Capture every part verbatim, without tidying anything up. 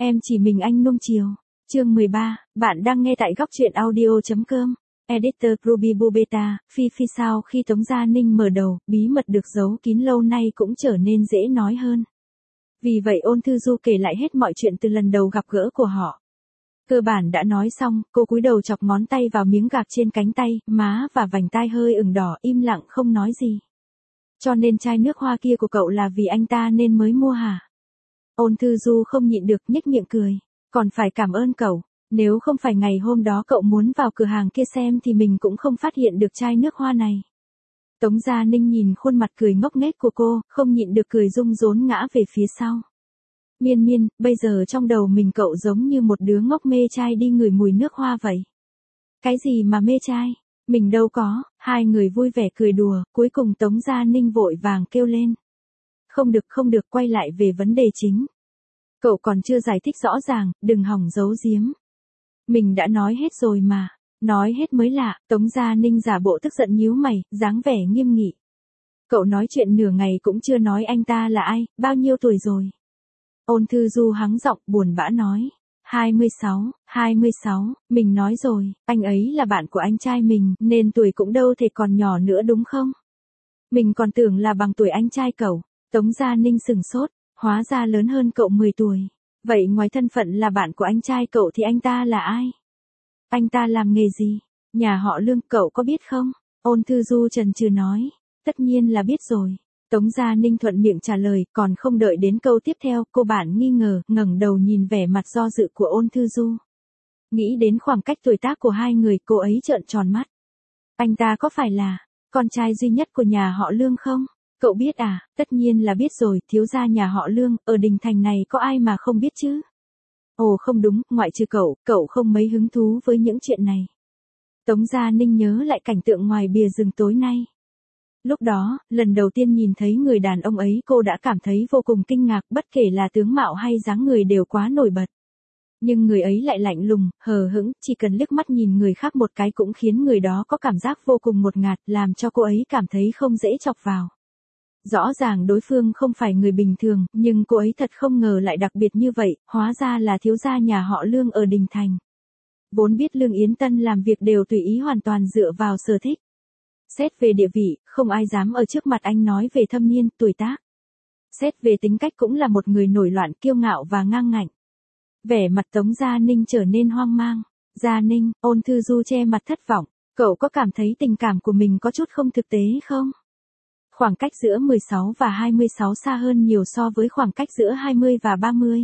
Em chỉ mình anh nuông chiều. Chương mười ba, bạn đang nghe tại góc truyện audio chấm com. Editor Ruby Bubeta, Phi Phi sao khi Tống Gia Ninh mở đầu, bí mật được giấu kín lâu nay cũng trở nên dễ nói hơn. Vì vậy Ôn Thư Du kể lại hết mọi chuyện từ lần đầu gặp gỡ của họ. Cơ bản đã nói xong, cô cúi đầu chọc ngón tay vào miếng gạc trên cánh tay, má và vành tai hơi ửng đỏ, im lặng không nói gì. Cho nên chai nước hoa kia của cậu là vì anh ta nên mới mua hả? Ôn Thư Du không nhịn được nhếch miệng cười. Còn phải cảm ơn cậu. Nếu không phải ngày hôm đó cậu muốn vào cửa hàng kia xem thì mình cũng không phát hiện được chai nước hoa này. Tống Gia Ninh nhìn khuôn mặt cười ngốc nghếch của cô, không nhịn được cười rung rốn ngã về phía sau. Miên Miên, bây giờ trong đầu mình cậu giống như một đứa ngốc mê trai đi ngửi mùi nước hoa vậy. Cái gì mà mê trai? Mình đâu có. Hai người vui vẻ cười đùa, cuối cùng Tống Gia Ninh vội vàng kêu lên. Không được không được, quay lại về vấn đề chính. Cậu còn chưa giải thích rõ ràng, đừng hỏng giấu giếm. Mình đã nói hết rồi mà. Nói hết mới lạ. Tống Gia Ninh giả bộ tức giận nhíu mày, dáng vẻ nghiêm nghị. Cậu nói chuyện nửa ngày cũng chưa nói anh ta là ai, bao nhiêu tuổi rồi. Ôn Thư Du hắng giọng buồn bã nói. hai mươi sáu, hai mươi sáu, mình nói rồi, anh ấy là bạn của anh trai mình, nên tuổi cũng đâu thể còn nhỏ nữa đúng không? Mình còn tưởng là bằng tuổi anh trai cậu. Tống Gia Ninh sừng sốt, hóa ra lớn hơn cậu mười tuổi. Vậy ngoài thân phận là bạn của anh trai cậu thì anh ta là ai? Anh ta làm nghề gì? Nhà họ Lương cậu có biết không? Ôn Thư Du chần chừ nói. Tất nhiên là biết rồi. Tống Gia Ninh thuận miệng trả lời, còn không đợi đến câu tiếp theo, cô bạn nghi ngờ, ngẩng đầu nhìn vẻ mặt do dự của Ôn Thư Du. Nghĩ đến khoảng cách tuổi tác của hai người, cô ấy trợn tròn mắt. Anh ta có phải là con trai duy nhất của nhà họ Lương không? Cậu biết à? Tất nhiên là biết rồi, thiếu gia nhà họ Lương, ở Đình Thành này có ai mà không biết chứ? Ồ không đúng, ngoại trừ cậu, cậu không mấy hứng thú với những chuyện này. Tống Gia Ninh nhớ lại cảnh tượng ngoài bìa rừng tối nay. Lúc đó, lần đầu tiên nhìn thấy người đàn ông ấy cô đã cảm thấy vô cùng kinh ngạc, bất kể là tướng mạo hay dáng người đều quá nổi bật. Nhưng người ấy lại lạnh lùng, hờ hững, chỉ cần liếc mắt nhìn người khác một cái cũng khiến người đó có cảm giác vô cùng ngột ngạt, làm cho cô ấy cảm thấy không dễ chọc vào. Rõ ràng đối phương không phải người bình thường, nhưng cô ấy thật không ngờ lại đặc biệt như vậy, hóa ra là thiếu gia nhà họ Lương ở Đình Thành. Vốn biết Lương Yến Tân làm việc đều tùy ý hoàn toàn dựa vào sở thích. Xét về địa vị, không ai dám ở trước mặt anh nói về thâm niên, tuổi tác. Xét về tính cách cũng là một người nổi loạn, kiêu ngạo và ngang ngạnh. Vẻ mặt Tống Gia Ninh trở nên hoang mang. Gia Ninh, Ôn Thư Du che mặt thất vọng. Cậu có cảm thấy tình cảm của mình có chút không thực tế không? Khoảng cách giữa mười sáu và hai mươi sáu xa hơn nhiều so với khoảng cách giữa hai mươi và ba mươi.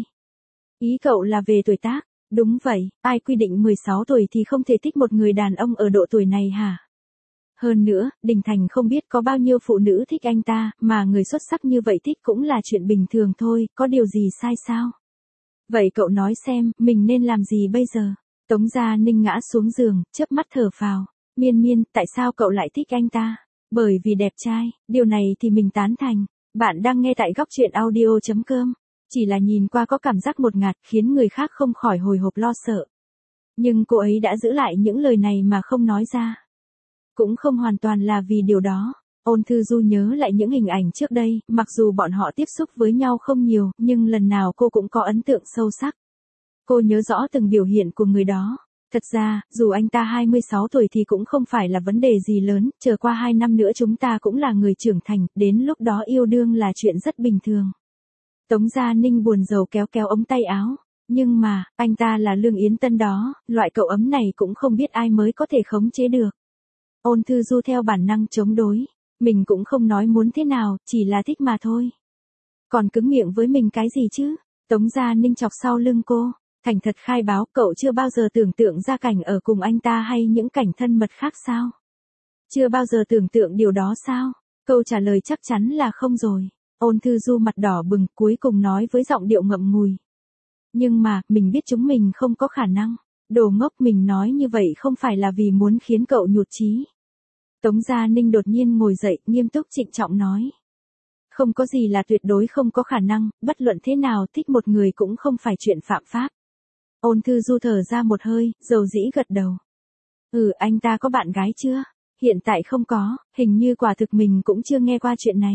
Ý cậu là về tuổi tác. Đúng vậy, ai quy định mười sáu tuổi thì không thể thích một người đàn ông ở độ tuổi này hả? Hơn nữa, Đình Thành không biết có bao nhiêu phụ nữ thích anh ta, mà người xuất sắc như vậy thích cũng là chuyện bình thường thôi, có điều gì sai sao? Vậy cậu nói xem, mình nên làm gì bây giờ? Tống Gia Ninh ngã xuống giường, chớp mắt thở phào. Miên Miên, tại sao cậu lại thích anh ta? Bởi vì đẹp trai, điều này thì mình tán thành. Bạn đang nghe tại góc truyện audio chấm com. Chỉ là nhìn qua có cảm giác ngột ngạt, khiến người khác không khỏi hồi hộp lo sợ. Nhưng cô ấy đã giữ lại những lời này mà không nói ra. Cũng không hoàn toàn là vì điều đó. Ôn Thư Du nhớ lại những hình ảnh trước đây, mặc dù bọn họ tiếp xúc với nhau không nhiều, nhưng lần nào cô cũng có ấn tượng sâu sắc. Cô nhớ rõ từng biểu hiện của người đó. Thật ra, dù anh ta hai mươi sáu tuổi thì cũng không phải là vấn đề gì lớn, chờ qua hai năm nữa chúng ta cũng là người trưởng thành, đến lúc đó yêu đương là chuyện rất bình thường. Tống Gia Ninh buồn rầu kéo kéo ống tay áo. Nhưng mà, anh ta là Lương Yến Tân đó, loại cậu ấm này cũng không biết ai mới có thể khống chế được. Ôn Thư Du theo bản năng chống đối. Mình cũng không nói muốn thế nào, chỉ là thích mà thôi. Còn cứng miệng với mình cái gì chứ? Tống Gia Ninh chọc sau lưng cô. Thành thật khai báo, cậu chưa bao giờ tưởng tượng ra cảnh ở cùng anh ta hay những cảnh thân mật khác sao? Chưa bao giờ tưởng tượng điều đó sao? Câu trả lời chắc chắn là không rồi. Ôn Thư Du mặt đỏ bừng, cuối cùng nói với giọng điệu ngậm ngùi. Nhưng mà, mình biết chúng mình không có khả năng. Đồ ngốc, mình nói như vậy không phải là vì muốn khiến cậu nhụt chí. Tống Gia Ninh đột nhiên ngồi dậy, nghiêm túc trịnh trọng nói. Không có gì là tuyệt đối không có khả năng, bất luận thế nào thích một người cũng không phải chuyện phạm pháp. Ôn Thư Du thở ra một hơi, dầu dĩ gật đầu. Ừ, anh ta có bạn gái chưa? Hiện tại không có, hình như quả thực mình cũng chưa nghe qua chuyện này.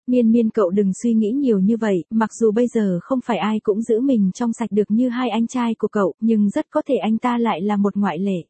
Miên miên cậu đừng suy nghĩ nhiều như vậy, mặc dù bây giờ không phải ai cũng giữ mình trong sạch được như hai anh trai của cậu, nhưng rất có thể anh ta lại là một ngoại lệ.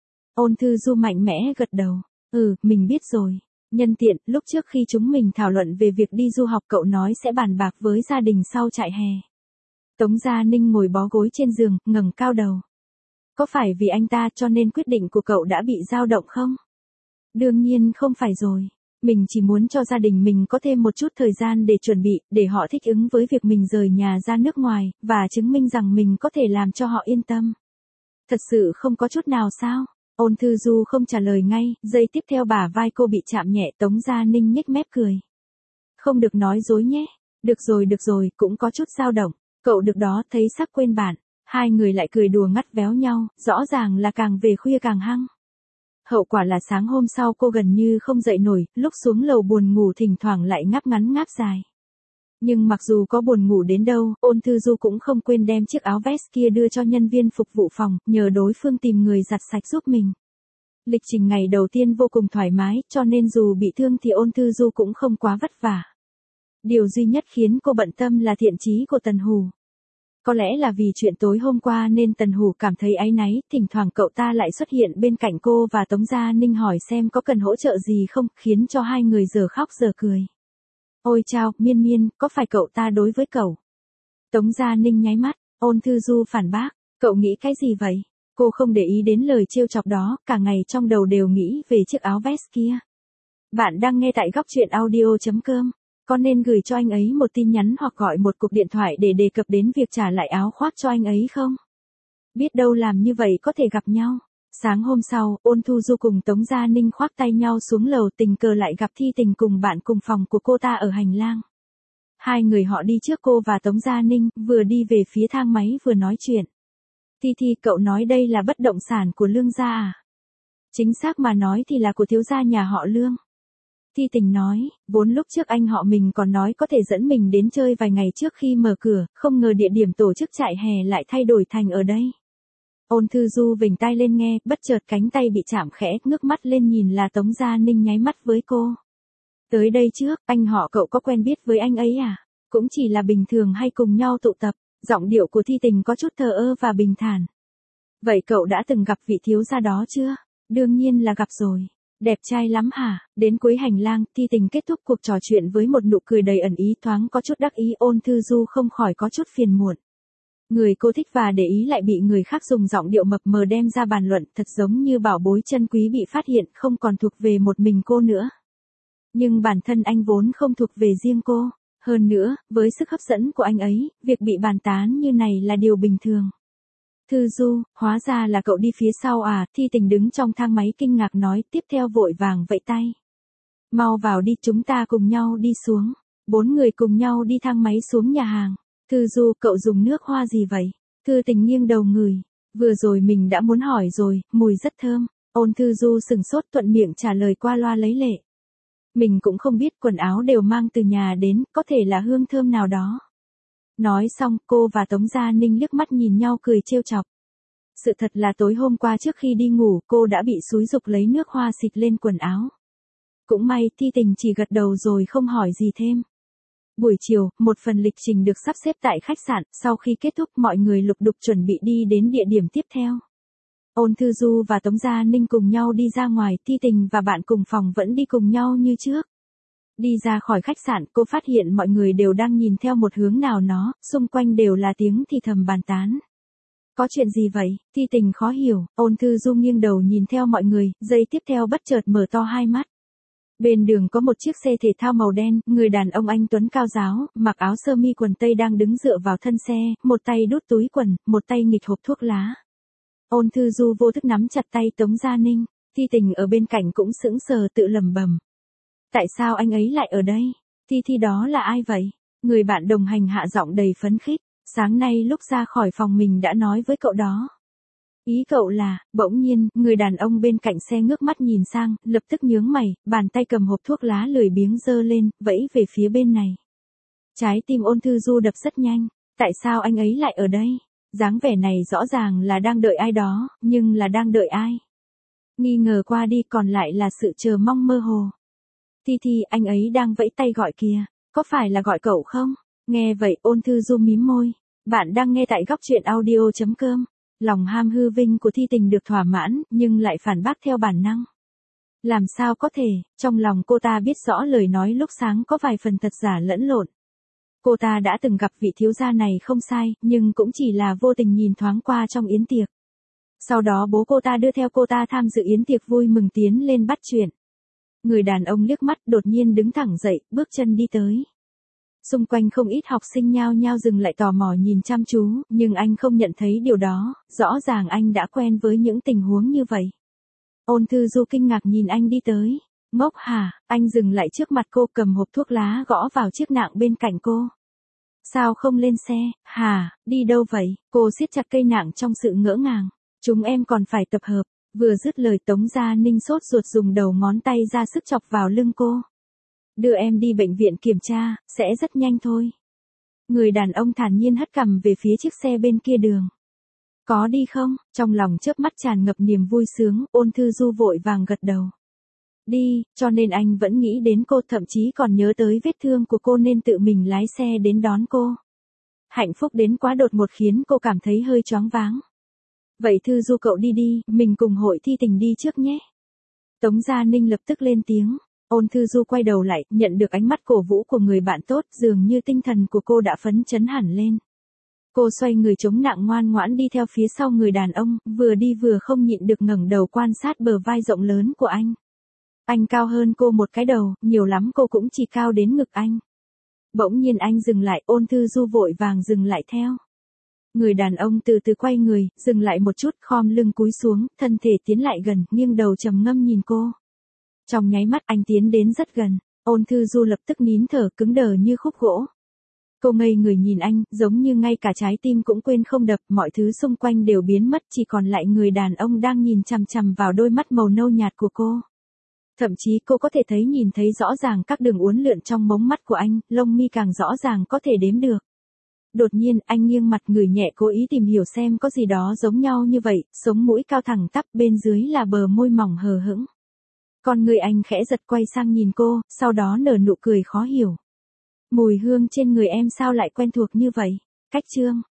Ôn Thư Du mạnh mẽ gật đầu. Ừ, mình biết rồi. Nhân tiện, lúc trước khi chúng mình thảo luận về việc đi du học cậu nói sẽ bàn bạc với gia đình sau trại hè. Tống Gia Ninh ngồi bó gối trên giường, ngẩng cao đầu. Có phải vì anh ta cho nên quyết định của cậu đã bị dao động không? Đương nhiên không phải rồi. Mình chỉ muốn cho gia đình mình có thêm một chút thời gian để chuẩn bị, để họ thích ứng với việc mình rời nhà ra nước ngoài, và chứng minh rằng mình có thể làm cho họ yên tâm. Thật sự không có chút nào sao? Ôn Thư Du không trả lời ngay, giây tiếp theo bả vai cô bị chạm nhẹ. Tống Gia Ninh nhếch mép cười. Không được nói dối nhé. Được rồi được rồi, cũng có chút dao động. Cậu được đó, thấy sắp quên bạn. Hai người lại cười đùa ngắt véo nhau, rõ ràng là càng về khuya càng hăng. Hậu quả là sáng hôm sau cô gần như không dậy nổi, lúc xuống lầu buồn ngủ thỉnh thoảng lại ngáp ngắn ngáp dài. Nhưng mặc dù có buồn ngủ đến đâu, Ôn Thư Du cũng không quên đem chiếc áo vest kia đưa cho nhân viên phục vụ phòng, nhờ đối phương tìm người giặt sạch giúp mình. Lịch trình ngày đầu tiên vô cùng thoải mái, cho nên dù bị thương thì Ôn Thư Du cũng không quá vất vả. Điều duy nhất khiến cô bận tâm là thiện chí của Tần Hủ. Có lẽ là vì chuyện tối hôm qua nên Tần Hủ cảm thấy áy náy, thỉnh thoảng cậu ta lại xuất hiện bên cạnh cô và Tống Gia Ninh hỏi xem có cần hỗ trợ gì không, khiến cho hai người giờ khóc giờ cười. Ôi chao, Miên Miên, có phải cậu ta đối với cậu? Tống Gia Ninh nháy mắt, Ôn Thư Du phản bác, cậu nghĩ cái gì vậy? Cô không để ý đến lời trêu chọc đó, cả ngày trong đầu đều nghĩ về chiếc áo vest kia. Bạn đang nghe tại góc truyện audio chấm com. Có nên gửi cho anh ấy một tin nhắn hoặc gọi một cuộc điện thoại để đề cập đến việc trả lại áo khoác cho anh ấy không? Biết đâu làm như vậy có thể gặp nhau. Sáng hôm sau, Ôn Thư Du cùng Tống Gia Ninh khoác tay nhau xuống lầu, tình cờ lại gặp Thi Tình cùng bạn cùng phòng của cô ta ở hành lang. Hai người họ đi trước cô và Tống Gia Ninh, vừa đi về phía thang máy vừa nói chuyện. Thi Thi, cậu nói đây là bất động sản của Lương gia à? Chính xác mà nói thì là của thiếu gia nhà họ Lương. Thi Tình nói, vốn lúc trước anh họ mình còn nói có thể dẫn mình đến chơi vài ngày trước khi mở cửa, không ngờ địa điểm tổ chức trại hè lại thay đổi thành ở đây. Ôn Thư Du vểnh tai lên nghe, bất chợt cánh tay bị chạm khẽ, ngước mắt lên nhìn là Tống Gia Ninh nháy mắt với cô. Tới đây trước, anh họ cậu có quen biết với anh ấy à? Cũng chỉ là bình thường hay cùng nhau tụ tập, giọng điệu của Thi Tình có chút thờ ơ và bình thản. Vậy cậu đã từng gặp vị thiếu gia đó chưa? Đương nhiên là gặp rồi. Đẹp trai lắm hả? Đến cuối hành lang, Thi Tình kết thúc cuộc trò chuyện với một nụ cười đầy ẩn ý, thoáng có chút đắc ý. Ôn Thư Du không khỏi có chút phiền muộn. Người cô thích và để ý lại bị người khác dùng giọng điệu mập mờ đem ra bàn luận, thật giống như bảo bối chân quý bị phát hiện, không còn thuộc về một mình cô nữa. Nhưng bản thân anh vốn không thuộc về riêng cô. Hơn nữa, với sức hấp dẫn của anh ấy, việc bị bàn tán như này là điều bình thường. Thư Du, hóa ra là cậu đi phía sau à? Thi Tình đứng trong thang máy kinh ngạc nói, tiếp theo vội vàng vẫy tay. Mau vào đi, chúng ta cùng nhau đi xuống. Bốn người cùng nhau đi thang máy xuống nhà hàng. Thư Du, cậu dùng nước hoa gì vậy? Thư Tình nghiêng đầu ngửi. Vừa rồi mình đã muốn hỏi rồi, mùi rất thơm. Ôn Thư Du sừng sốt, thuận miệng trả lời qua loa lấy lệ. Mình cũng không biết, quần áo đều mang từ nhà đến, có thể là hương thơm nào đó. Nói xong, cô và Tống Gia Ninh liếc mắt nhìn nhau cười trêu chọc. Sự thật là tối hôm qua trước khi đi ngủ, cô đã bị xúi giục lấy nước hoa xịt lên quần áo. Cũng may, Thi Tình chỉ gật đầu rồi không hỏi gì thêm. Buổi chiều, một phần lịch trình được sắp xếp tại khách sạn, sau khi kết thúc mọi người lục đục chuẩn bị đi đến địa điểm tiếp theo. Ôn Thư Du và Tống Gia Ninh cùng nhau đi ra ngoài, Thi Tình và bạn cùng phòng vẫn đi cùng nhau như trước. Đi ra khỏi khách sạn, cô phát hiện mọi người đều đang nhìn theo một hướng nào đó, xung quanh đều là tiếng thì thầm bàn tán. Có chuyện gì vậy? Thi Tình khó hiểu, Ôn Thư Du nghiêng đầu nhìn theo mọi người, giây tiếp theo bất chợt mở to hai mắt. Bên đường có một chiếc xe thể thao màu đen, người đàn ông anh tuấn cao ráo, mặc áo sơ mi quần tây đang đứng dựa vào thân xe, một tay đút túi quần, một tay nghịch hộp thuốc lá. Ôn Thư Du vô thức nắm chặt tay Tống Gia Ninh, Thi Tình ở bên cạnh cũng sững sờ tự lẩm bẩm. Tại sao anh ấy lại ở đây? Thi Thi đó là ai vậy? Người bạn đồng hành hạ giọng đầy phấn khích, sáng nay lúc ra khỏi phòng mình đã nói với cậu đó. Ý cậu là, bỗng nhiên, người đàn ông bên cạnh xe ngước mắt nhìn sang, lập tức nhướng mày, bàn tay cầm hộp thuốc lá lười biếng giơ lên, vẫy về phía bên này. Trái tim Ôn Thư Du đập rất nhanh, tại sao anh ấy lại ở đây? Dáng vẻ này rõ ràng là đang đợi ai đó, nhưng là đang đợi ai? Nghi ngờ qua đi còn lại là sự chờ mong mơ hồ. Thi Thi, anh ấy đang vẫy tay gọi kìa, có phải là gọi cậu không? Nghe vậy ôn thư du mím môi. Bạn đang nghe tại góc truyện audio.com. Lòng ham hư vinh của Thi Tình được thỏa mãn, nhưng lại phản bác theo bản năng. Làm sao có thể, trong lòng cô ta biết rõ lời nói lúc sáng có vài phần thật giả lẫn lộn. Cô ta đã từng gặp vị thiếu gia này không sai, nhưng cũng chỉ là vô tình nhìn thoáng qua trong yến tiệc. Sau đó bố cô ta đưa theo cô ta tham dự yến tiệc vui mừng tiến lên bắt chuyện. Người đàn ông liếc mắt đột nhiên đứng thẳng dậy, bước chân đi tới. Xung quanh không ít học sinh nhao nhao dừng lại tò mò nhìn chăm chú, nhưng anh không nhận thấy điều đó, rõ ràng anh đã quen với những tình huống như vậy. Ôn Thư Du kinh ngạc nhìn anh đi tới. Ngốc hả? Anh dừng lại trước mặt cô cầm hộp thuốc lá gõ vào chiếc nạng bên cạnh cô. Sao không lên xe, hả, đi đâu vậy? Cô siết chặt cây nạng trong sự ngỡ ngàng. Chúng em còn phải tập hợp. Vừa dứt lời Tống Gia Ninh sốt ruột dùng đầu ngón tay ra sức chọc vào lưng cô. Đưa em đi bệnh viện kiểm tra, sẽ rất nhanh thôi. Người đàn ông thản nhiên hất cằm về phía chiếc xe bên kia đường. Có đi không? Trong lòng chớp mắt tràn ngập niềm vui sướng, Ôn Thư Du vội vàng gật đầu. Đi, cho nên anh vẫn nghĩ đến cô, thậm chí còn nhớ tới vết thương của cô nên tự mình lái xe đến đón cô. Hạnh phúc đến quá đột ngột khiến cô cảm thấy hơi choáng váng. Vậy Thư Du cậu đi đi, mình cùng Hội Thi Tình đi trước nhé. Tống Gia Ninh lập tức lên tiếng. Ôn Thư Du quay đầu lại, nhận được ánh mắt cổ vũ của người bạn tốt, dường như tinh thần của cô đã phấn chấn hẳn lên. Cô xoay người chống nạng ngoan ngoãn đi theo phía sau người đàn ông, vừa đi vừa không nhịn được ngẩng đầu quan sát bờ vai rộng lớn của anh. Anh cao hơn cô một cái đầu, nhiều lắm cô cũng chỉ cao đến ngực anh. Bỗng nhiên anh dừng lại, Ôn Thư Du vội vàng dừng lại theo. Người đàn ông từ từ quay người, dừng lại một chút, khom lưng cúi xuống, thân thể tiến lại gần, nghiêng đầu trầm ngâm nhìn cô. Trong nháy mắt anh tiến đến rất gần, Ôn Thư Du lập tức nín thở cứng đờ như khúc gỗ. Cô ngây người nhìn anh, giống như ngay cả trái tim cũng quên không đập, mọi thứ xung quanh đều biến mất, chỉ còn lại người đàn ông đang nhìn chằm chằm vào đôi mắt màu nâu nhạt của cô. Thậm chí cô có thể thấy nhìn thấy rõ ràng các đường uốn lượn trong mống mắt của anh, lông mi càng rõ ràng có thể đếm được. Đột nhiên, anh nghiêng mặt ngửi nhẹ cố ý tìm hiểu xem có gì đó giống nhau như vậy, sống mũi cao thẳng tắp bên dưới là bờ môi mỏng hờ hững. Con người anh khẽ giật quay sang nhìn cô, sau đó nở nụ cười khó hiểu. Mùi hương trên người em sao lại quen thuộc như vậy? Cách chương.